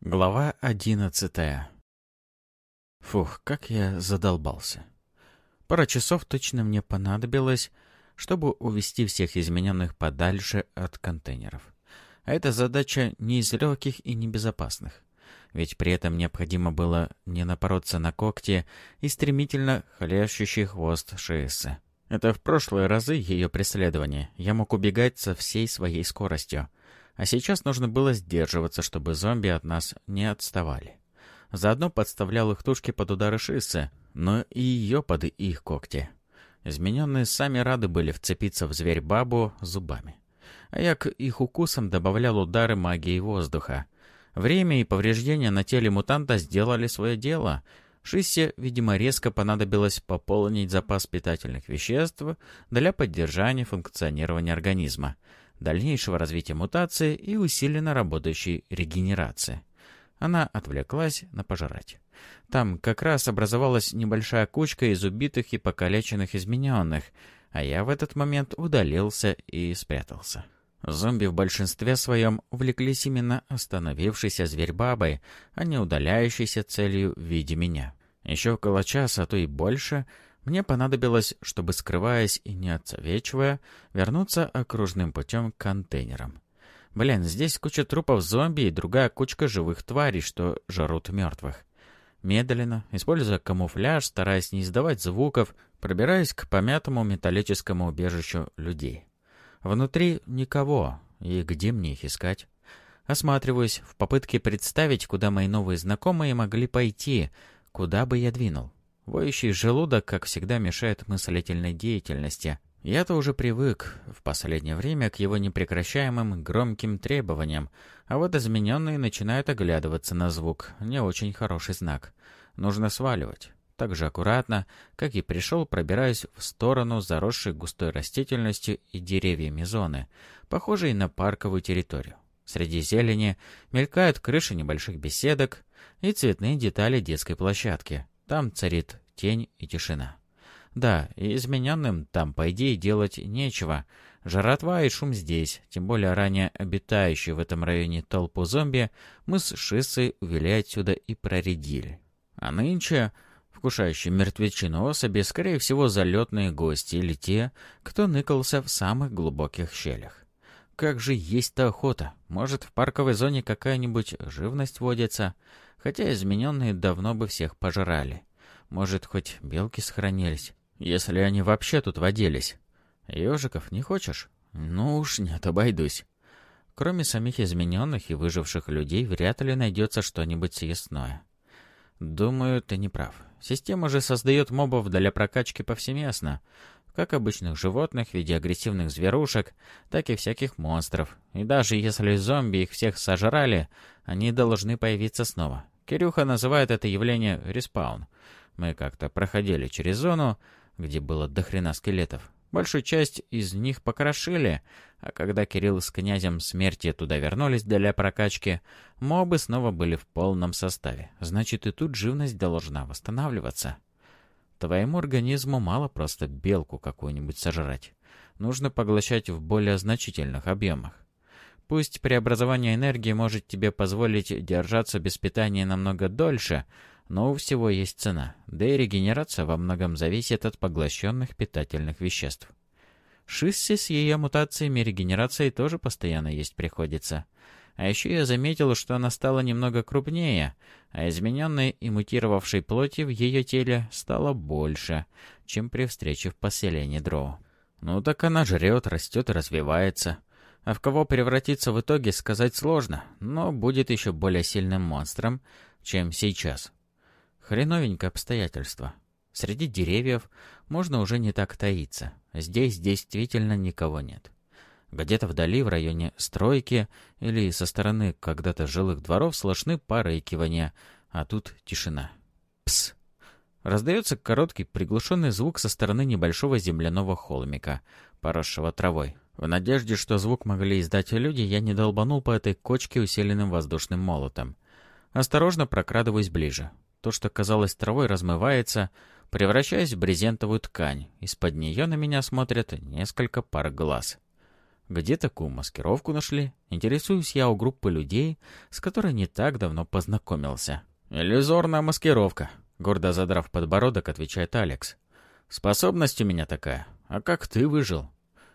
Глава 11. Фух, как я задолбался. Пара часов точно мне понадобилось, чтобы увести всех измененных подальше от контейнеров. А эта задача не из легких и небезопасных. Ведь при этом необходимо было не напороться на когти и стремительно хлещущий хвост Шиэсы. Это в прошлые разы ее преследования я мог убегать со всей своей скоростью. А сейчас нужно было сдерживаться, чтобы зомби от нас не отставали. Заодно подставлял их тушки под удары Шиэсы, но и ее под их когти. Измененные сами рады были вцепиться в зверь-бабу зубами. А я к их укусам добавлял удары магии воздуха. Время и повреждения на теле мутанта сделали свое дело. Шиэсе, видимо, резко понадобилось пополнить запас питательных веществ для поддержания функционирования организма, дальнейшего развития мутации и усиленно работающей регенерации. Она отвлеклась на пожрать. Там как раз образовалась небольшая кучка из убитых и покалеченных измененных, а я в этот момент удалился и спрятался. Зомби в большинстве своем увлеклись именно остановившейся зверь-бабой, а не удаляющейся целью в виде меня. Еще около часа, а то и больше, мне понадобилось, чтобы, скрываясь и не отсвечивая, вернуться окружным путем к контейнерам. Блин, здесь куча трупов зомби и другая кучка живых тварей, что жрут мертвых. Медленно, используя камуфляж, стараясь не издавать звуков, пробираюсь к помятому металлическому убежищу людей. Внутри никого, и где мне их искать? Осматриваюсь в попытке представить, куда мои новые знакомые могли пойти, куда бы я двинул. Воющий желудок, как всегда, мешает мыслительной деятельности. Я-то уже привык в последнее время к его непрекращаемым громким требованиям, а вот измененные начинают оглядываться на звук. Не очень хороший знак. Нужно сваливать. Так же аккуратно, как и пришел, пробираюсь в сторону заросшей густой растительностью и деревьями зоны, похожей на парковую территорию. Среди зелени мелькают крыши небольших беседок и цветные детали детской площадки. Там царит тень и тишина. Да, и измененным там, по идее, делать нечего. Жратва и шум здесь, тем более ранее обитающую в этом районе толпу зомби, мы с Шиэсой увели отсюда и проредили. А нынче вкушающие мертвечину особи, скорее всего, залетные гости или те, кто ныкался в самых глубоких щелях. Как же есть-то охота. Может, в парковой зоне какая-нибудь живность водится? Хотя измененные давно бы всех пожрали. Может, хоть белки сохранились, если они вообще тут водились. Ежиков не хочешь? Ну уж нет, обойдусь. Кроме самих измененных и выживших людей, вряд ли найдется что-нибудь съестное. Думаю, ты не прав. Система же создает мобов для прокачки повсеместно. Как обычных животных в виде агрессивных зверушек, так и всяких монстров. И даже если зомби их всех сожрали, они должны появиться снова. Кирюха называет это явление респаун. Мы как-то проходили через зону, где было дохрена скелетов. Большую часть из них покрошили, а когда Кирилл с князем смерти туда вернулись для прокачки, мобы снова были в полном составе. Значит, и тут живность должна восстанавливаться. Твоему организму мало просто белку какую-нибудь сожрать. Нужно поглощать в более значительных объемах. Пусть преобразование энергии может тебе позволить держаться без питания намного дольше, но у всего есть цена, да и регенерация во многом зависит от поглощенных питательных веществ. Шиэсе с ее мутациями и регенерацией тоже постоянно есть приходится. А еще я заметил, что она стала немного крупнее, а измененной и мутировавшей плоти в ее теле стало больше, чем при встрече в поселении Дроу. Ну так она жрет, растет и развивается. А в кого превратится в итоге, сказать сложно, но будет еще более сильным монстром, чем сейчас. Хреновенькое обстоятельство. Среди деревьев можно уже не так таиться. Здесь действительно никого нет. Где-то вдали, в районе стройки или со стороны когда-то жилых дворов, слышны порыкивания, а тут тишина. Пс! Раздается короткий приглушенный звук со стороны небольшого земляного холмика, поросшего травой. В надежде, что звук могли издать люди, я не долбанул по этой кочке усиленным воздушным молотом. Осторожно прокрадываюсь ближе. То, что казалось травой, размывается, превращаясь в брезентовую ткань. Из-под нее на меня смотрят несколько пар глаз. Где такую маскировку нашли? Интересуюсь я у группы людей, с которой не так давно познакомился. «Иллюзорная маскировка», — гордо задрав подбородок, отвечает Алекс. «Способность у меня такая. А как ты выжил?»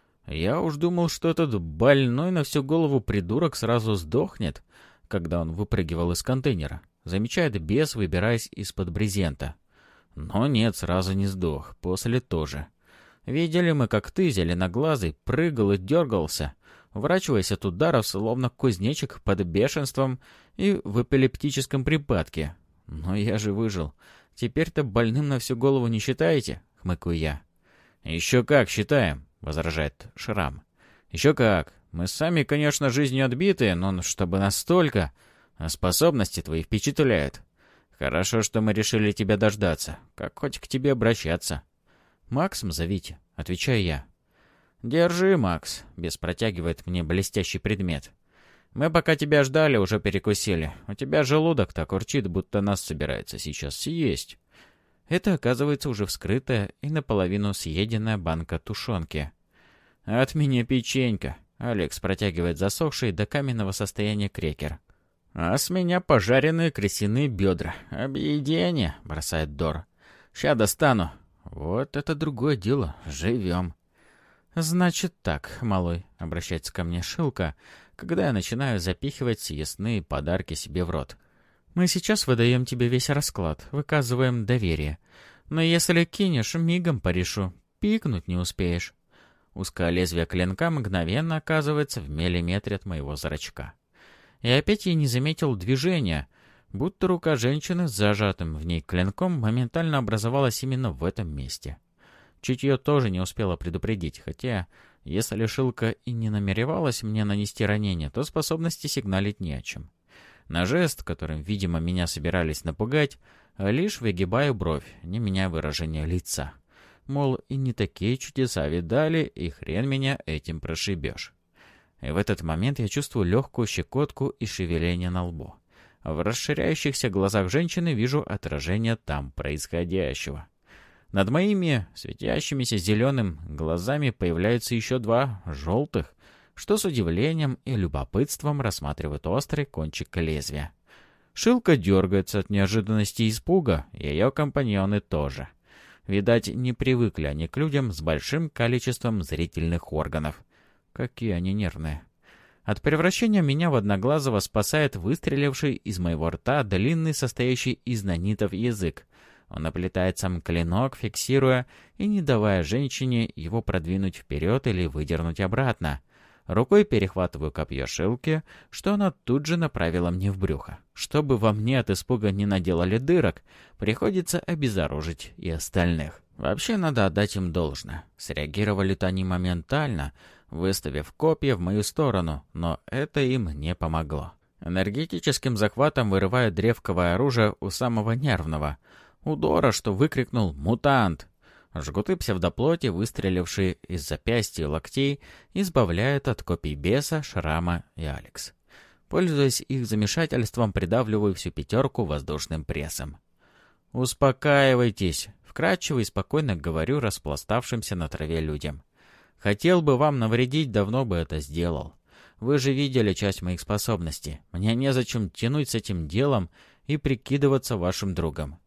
Я уж думал, что этот больной на всю голову придурок сразу сдохнет, когда он выпрыгивал из контейнера. Замечает бес, выбираясь из-под брезента. Но нет, сразу не сдох, после тоже. Видели мы, как ты, зеленоглазый, прыгал и дергался, уворачиваясь от ударов, словно кузнечик под бешенством и в эпилептическом припадке. Но я же выжил. Теперь-то больным на всю голову не считаете? — хмыкаю я. «Еще как считаем», — возражает Шрам. «Еще как. Мы сами, конечно, жизнью отбитые, но чтобы настолько... А способности твои впечатляют. Хорошо, что мы решили тебя дождаться. Как хоть к тебе обращаться?» «Максом зовите», — отвечаю я. «Держи, Макс», — бес протягивает мне блестящий предмет. «Мы пока тебя ждали, уже перекусили. У тебя желудок так урчит, будто нас собирается сейчас съесть». Это, оказывается, уже вскрытая и наполовину съеденная банка тушенки. «От меня печенька», — Алекс протягивает засохший до каменного состояния крекер. «А с меня пожаренные крысиные бедра. Объедение», — бросает Дор. «Ща достану». «Вот это другое дело. Живем». «Значит так, малой», — обращается ко мне Шилка, когда я начинаю запихивать съестные подарки себе в рот. «Мы сейчас выдаем тебе весь расклад, выказываем доверие. Но если кинешь, мигом порешу. Пикнуть не успеешь». Узкое лезвие клинка мгновенно оказывается в миллиметре от моего зрачка. И опять я не заметил движения, будто рука женщины с зажатым в ней клинком моментально образовалась именно в этом месте. Чутье тоже не успело предупредить, хотя, если Шилка и не намеревалась мне нанести ранение, то способности сигналить не о чем. На жест, которым, видимо, меня собирались напугать, лишь выгибаю бровь, не меняя выражения лица. Мол, и не такие чудеса видали, и хрен меня этим прошибешь. И в этот момент я чувствую легкую щекотку и шевеление на лбу. В расширяющихся глазах женщины вижу отражение там происходящего. Над моими светящимися зеленым глазами появляются еще два желтых, что с удивлением и любопытством рассматривает острый кончик лезвия. Шилка дергается от неожиданности и испуга, и ее компаньоны тоже. Видать, не привыкли они к людям с большим количеством зрительных органов. Какие они нервные. От превращения меня в одноглазого спасает выстреливший из моего рта длинный, состоящий из нанитов язык. Он оплетает сам клинок, фиксируя и не давая женщине его продвинуть вперед или выдернуть обратно. Рукой перехватываю копье Шилки, что она тут же направила мне в брюхо. Чтобы во мне от испуга не наделали дырок, приходится обезоружить и остальных. Вообще надо отдать им должное. Среагировали-то они моментально, выставив копья в мою сторону, но это им не помогло. Энергетическим захватом вырываю древковое оружие у самого нервного. У Дора, что выкрикнул «Мутант!». Жгуты псевдоплоти, выстрелившие из запястья и локтей, избавляют от копий беса, Шрама и Алекс. Пользуясь их замешательством, придавливаю всю пятерку воздушным прессом. «Успокаивайтесь», — вкратчиво и спокойно говорю распластавшимся на траве людям. «Хотел бы вам навредить, давно бы это сделал. Вы же видели часть моих способностей. Мне незачем тянуть с этим делом и прикидываться вашим другом».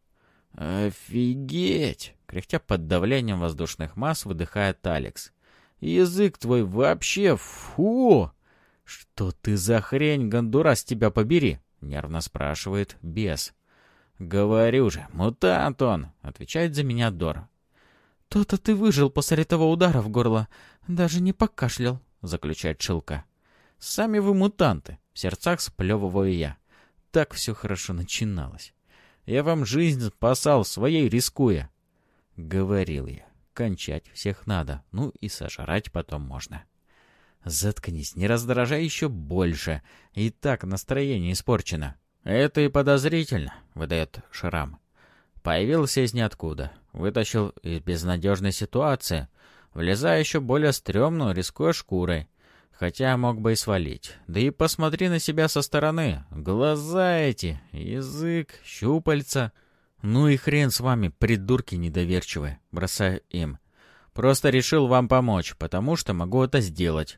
«Офигеть!» — кряхтя под давлением воздушных масс, выдыхает Алекс. «Язык твой вообще... Фу!» «Что ты за хрень, гондурас, тебя побери?» — нервно спрашивает бес. «Говорю же, мутант он!» — отвечает за меня Дор. «То-то ты выжил после того удара в горло. Даже не покашлял», — заключает Шилка. «Сами вы мутанты!» — в сердцах сплевываю я. Так все хорошо начиналось. Я вам жизнь спасал, своей рискуя. Говорил я, кончать всех надо, ну и сожрать потом можно. Заткнись, не раздражай еще больше, и так настроение испорчено. Это и подозрительно, выдает Шрам. Появился из ниоткуда, вытащил из безнадежной ситуации, влезая еще более стрёмную, рискуя шкурой. Хотя мог бы и свалить. Да и посмотри на себя со стороны. Глаза эти, язык, щупальца. Ну и хрен с вами, придурки недоверчивые. Бросаю им. Просто решил вам помочь, потому что могу это сделать.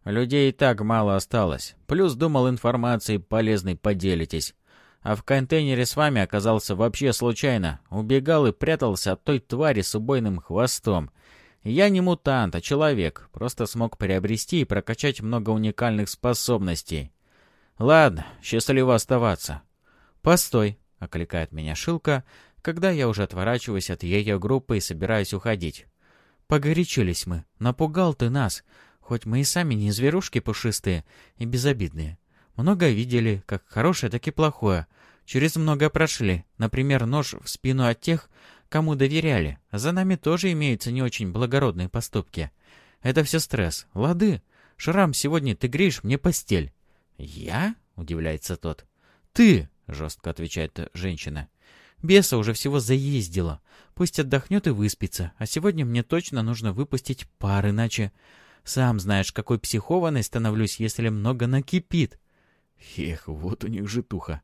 Людей и так мало осталось. Плюс думал, информацией полезной поделитесь. А в контейнере с вами оказался вообще случайно. Убегал и прятался от той твари с убойным хвостом. Я не мутант, а человек. Просто смог приобрести и прокачать много уникальных способностей. Ладно, счастливо оставаться. «Постой», — окликает меня Шилка, когда я уже отворачиваюсь от ее группы и собираюсь уходить. «Погорячились мы. Напугал ты нас. Хоть мы и сами не зверушки пушистые и безобидные. Много видели, как хорошее, так и плохое. Через многое прошли. Например, нож в спину от тех, кому доверяли. За нами тоже имеются не очень благородные поступки. Это все стресс. Лады. Шрам, сегодня ты греешь мне постель». «Я?» — удивляется тот. «Ты!» — жестко отвечает женщина. «Беса уже всего заездила. Пусть отдохнет и выспится. А сегодня мне точно нужно выпустить пар, иначе... Сам знаешь, какой психованной становлюсь, если много накипит». Эх, вот у них житуха.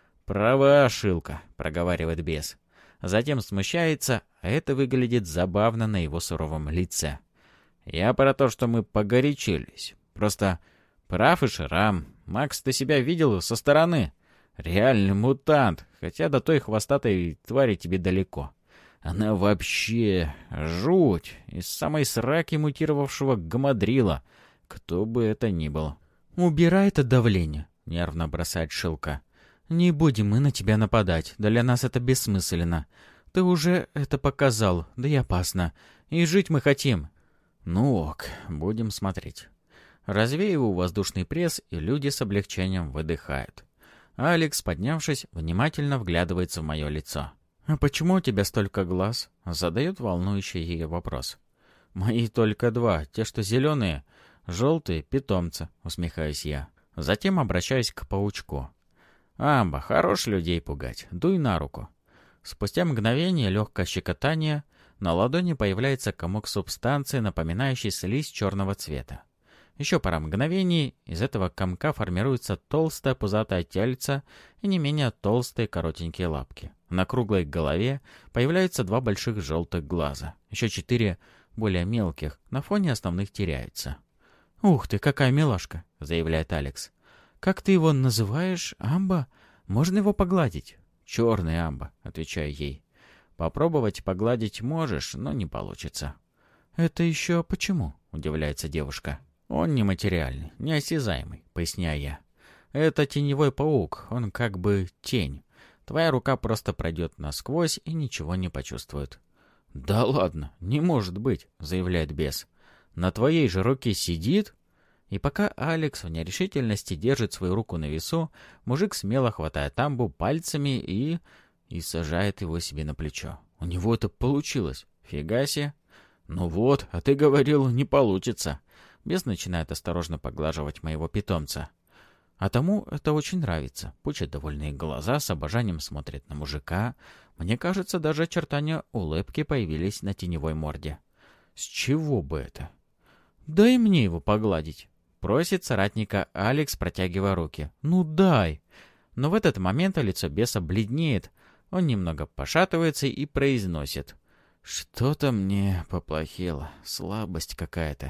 «Права, Шилка», — проговаривает бес. Затем смущается, а это выглядит забавно на его суровом лице. «Я про то, что мы погорячились. Просто прав и Шрам. Макс, ты себя видел со стороны? Реальный мутант, хотя до той хвостатой твари тебе далеко. Она вообще жуть, из самой сраки мутировавшего гамадрила, кто бы это ни был». «Убирай это давление», — нервно бросает Шилка. «Не будем мы на тебя нападать, для нас это бессмысленно. Ты уже это показал, да и опасно. И жить мы хотим». «Ну ок, будем смотреть». Развеиваю воздушный пресс, и люди с облегчением выдыхают. Алекс, поднявшись, внимательно вглядывается в мое лицо. «А почему у тебя столько глаз?» — задает волнующий ее вопрос. «Мои только два, те, что зеленые, желтые, питомцы», — усмехаюсь я. Затем обращаюсь к паучку. «Амба, хорош людей пугать, дуй на руку». Спустя мгновение легкое щекотание, на ладони появляется комок субстанции, напоминающий слизь черного цвета. Еще пара мгновений, из этого комка формируется толстое пузатое тельце и не менее толстые коротенькие лапки. На круглой голове появляются два больших желтых глаза. Еще 4 более мелких, на фоне основных теряются. «Ух ты, какая милашка!» — заявляет Алекс. «Как ты его называешь? Амба? Можно его погладить?» «Черный Амба», — отвечаю ей. «Попробовать погладить можешь, но не получится». «Это еще почему?» — удивляется девушка. «Он нематериальный, неосязаемый», — поясняю я. «Это теневой паук, он как бы тень. Твоя рука просто пройдет насквозь и ничего не почувствует». «Да ладно, не может быть», — заявляет бес. «На твоей же руке сидит?» И пока Алекс в нерешительности держит свою руку на весу, мужик смело хватает Амбу пальцами и сажает его себе на плечо. У него это получилось. Фига себе. «Ну вот, а ты говорил, не получится». Бес начинает осторожно поглаживать моего питомца. А тому это очень нравится. Пучит довольные глаза, с обожанием смотрит на мужика. Мне кажется, даже очертания улыбки появились на теневой морде. С чего бы это? «Дай мне его погладить», — просит соратника Алекс, протягивая руки. «Ну дай». Но в этот момент лицо беса бледнеет. Он немного пошатывается и произносит: «Что-то мне поплохело. Слабость какая-то».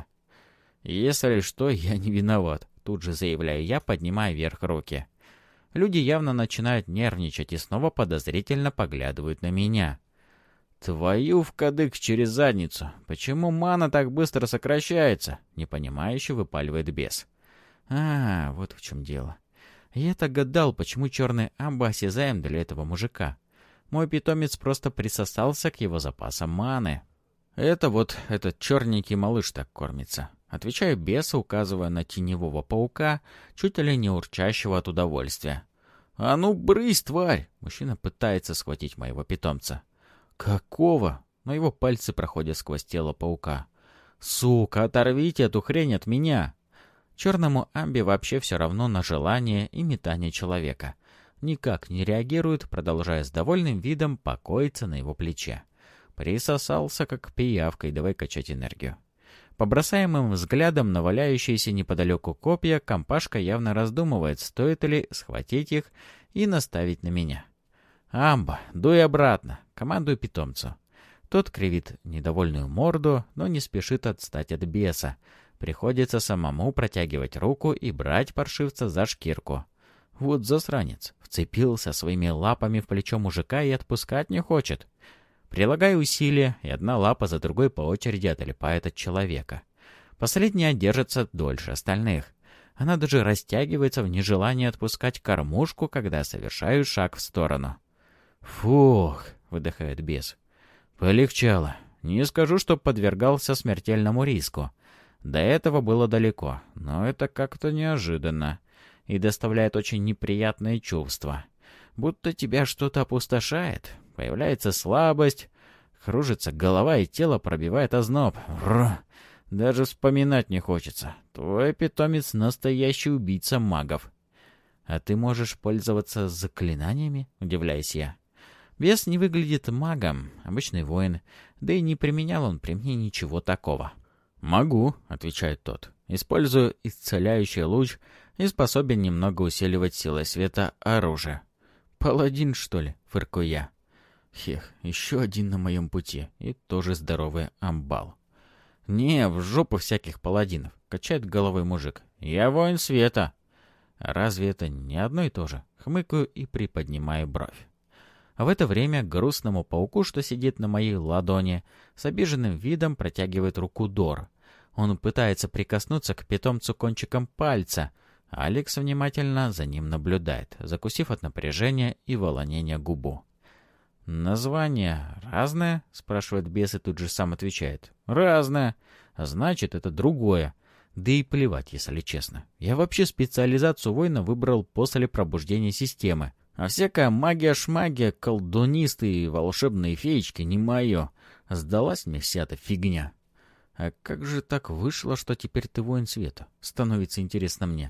«Если что, я не виноват», — тут же заявляю я, поднимая вверх руки. Люди явно начинают нервничать и снова подозрительно поглядывают на меня. «Твою в кадык через задницу! Почему мана так быстро сокращается?» — непонимающе выпаливает бес. Вот в чем дело. Я-то гадал, почему черный Амба осязаем для этого мужика. Мой питомец просто присосался к его запасам маны. Это вот этот черненький малыш так кормится. Отвечаю бесу, указывая на теневого паука, чуть ли не урчащего от удовольствия. «А ну, брысь, тварь!» Мужчина пытается схватить моего питомца. «Какого?» Но его пальцы проходят сквозь тело паука. «Сука, оторвите эту хрень от меня!» Черному Амбе вообще все равно на желание и метание человека. Никак не реагирует, продолжая с довольным видом покоиться на его плече. Присосался, как пиявкой, давай качать энергию. По бросаемым взглядам на валяющиеся неподалеку копья, компашка явно раздумывает, стоит ли схватить их и наставить на меня. «Амба, дуй обратно!» — командую питомцу. Тот кривит недовольную морду, но не спешит отстать от беса. Приходится самому протягивать руку и брать паршивца за шкирку. Вот засранец. Вцепился своими лапами в плечо мужика и отпускать не хочет. Прилагаю усилия, и одна лапа за другой по очереди отлипает от человека. Последняя держится дольше остальных. Она даже растягивается в нежелании отпускать кормушку, когда совершаю шаг в сторону. «Фух!» — выдыхает бес. «Полегчало. Не скажу, что подвергался смертельному риску. До этого было далеко, но это как-то неожиданно и доставляет очень неприятные чувства. Будто тебя что-то опустошает, появляется слабость, кружится голова и тело пробивает озноб. Бррр. Даже вспоминать не хочется. Твой питомец — настоящий убийца магов». «А ты можешь пользоваться заклинаниями?» — удивляюсь я. Бес не выглядит магом, обычный воин, да и не применял он при мне ничего такого. «Могу», — отвечает тот. «Использую исцеляющий луч и способен немного усиливать силой света оружие». «Паладин, что ли?» — фыркаю я. Хех, еще один на моем пути, и тоже здоровый амбал. «Не, в жопу всяких паладинов», — качает головой мужик. «Я воин света». «Разве это не одно и то же?» — хмыкаю и приподнимаю бровь. А в это время к грустному пауку, что сидит на моей ладони, с обиженным видом протягивает руку Дор. Он пытается прикоснуться к питомцу кончиком пальца. Алекс внимательно за ним наблюдает, закусив от напряжения и волнения губу. «Название разное?» — спрашивает бес и тут же сам отвечает. «Разное. Значит, это другое. Да и плевать, если честно. Я вообще специализацию воина выбрал после пробуждения системы. А всякая магия-шмагия, колдунисты и волшебные феечки не мое. Сдалась мне вся эта фигня. А как же так вышло, что теперь ты воин света? Становится интересно мне.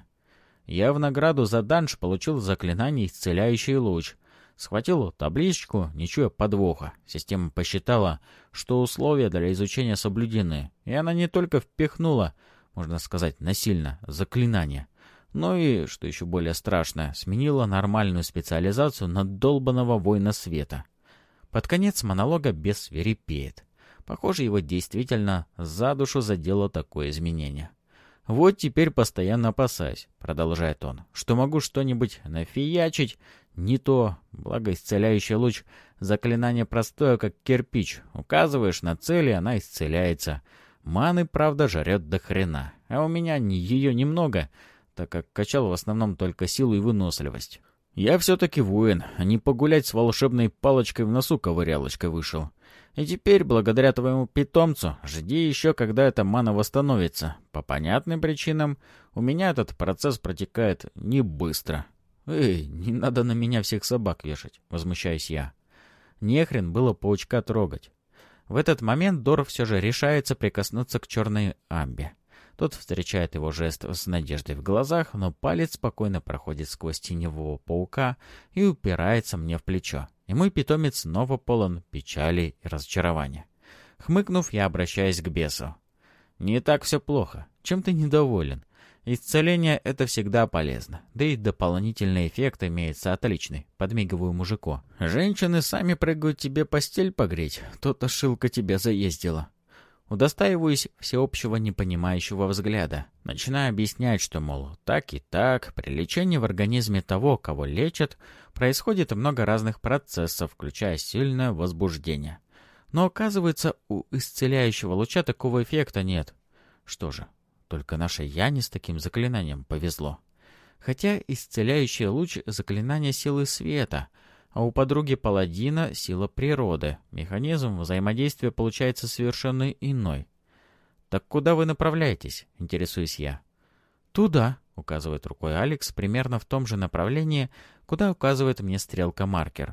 Я в награду за данж получил заклинание «Исцеляющий луч». Схватил табличку, не чуя подвоха. Система посчитала, что условия для изучения соблюдены. И она не только впихнула, можно сказать, насильно, заклинание, но и, что еще более страшно, сменила нормальную специализацию на долбаного воина света. Под конец монолога бес свирепеет. Похоже, его действительно за душу задело такое изменение. «Вот теперь постоянно опасаюсь», — продолжает он, — «что могу что-нибудь нафиячить, не то, благо исцеляющий луч, заклинание простое, как кирпич. Указываешь на цель, и она исцеляется. Маны, правда, жрет до хрена, а у меня ее немного, так как качал в основном только силу и выносливость. Я все-таки воин, а не погулять с волшебной палочкой в носу ковырялочкой вышел. И теперь, благодаря твоему питомцу, жди еще, когда эта мана восстановится. По понятным причинам, у меня этот процесс протекает не быстро». «Эй, не надо на меня всех собак вешать», — возмущаюсь я. Нехрен было паучка трогать. В этот момент Дор все же решается прикоснуться к черной амбе. Тот встречает его жест с надеждой в глазах, но палец спокойно проходит сквозь теневого паука и упирается мне в плечо. И мой питомец снова полон печали и разочарования. Хмыкнув, я обращаюсь к бесу. «Не так все плохо. Чем ты недоволен? Исцеление — это всегда полезно. Да и дополнительный эффект имеется отличный», — подмигиваю мужику. «Женщины сами прыгают тебе постель погреть. То-то шилка тебя заездила». Удостаиваюсь всеобщего непонимающего взгляда. Начинаю объяснять, что, мол, так и так, при лечении в организме того, кого лечат, происходит много разных процессов, включая сильное возбуждение. Но оказывается, у исцеляющего луча такого эффекта нет. Что же, только нашей Яне с таким заклинанием повезло. Хотя исцеляющий луч — заклинание силы света, а у подруги паладина — сила природы. Механизм взаимодействия получается совершенно иной. «Так куда вы направляетесь?» — интересуюсь я. «Туда», — указывает рукой Алекс, примерно в том же направлении, куда указывает мне стрелка-маркер.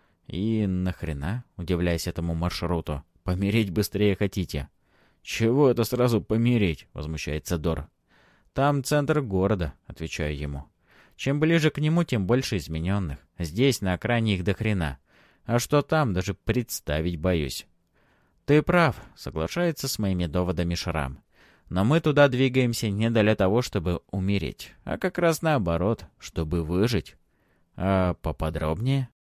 «И нахрена?» — удивляясь этому маршруту. «Помереть быстрее хотите?» «Чего это сразу помереть?» — возмущается Дор. «Там центр города», — отвечаю ему. «Чем ближе к нему, тем больше измененных. Здесь, на окраине, их до хрена. А что там, даже представить боюсь». «Ты прав», — соглашается с моими доводами Шрам. «Но мы туда двигаемся не для того, чтобы умереть, а как раз наоборот, чтобы выжить». «А поподробнее?»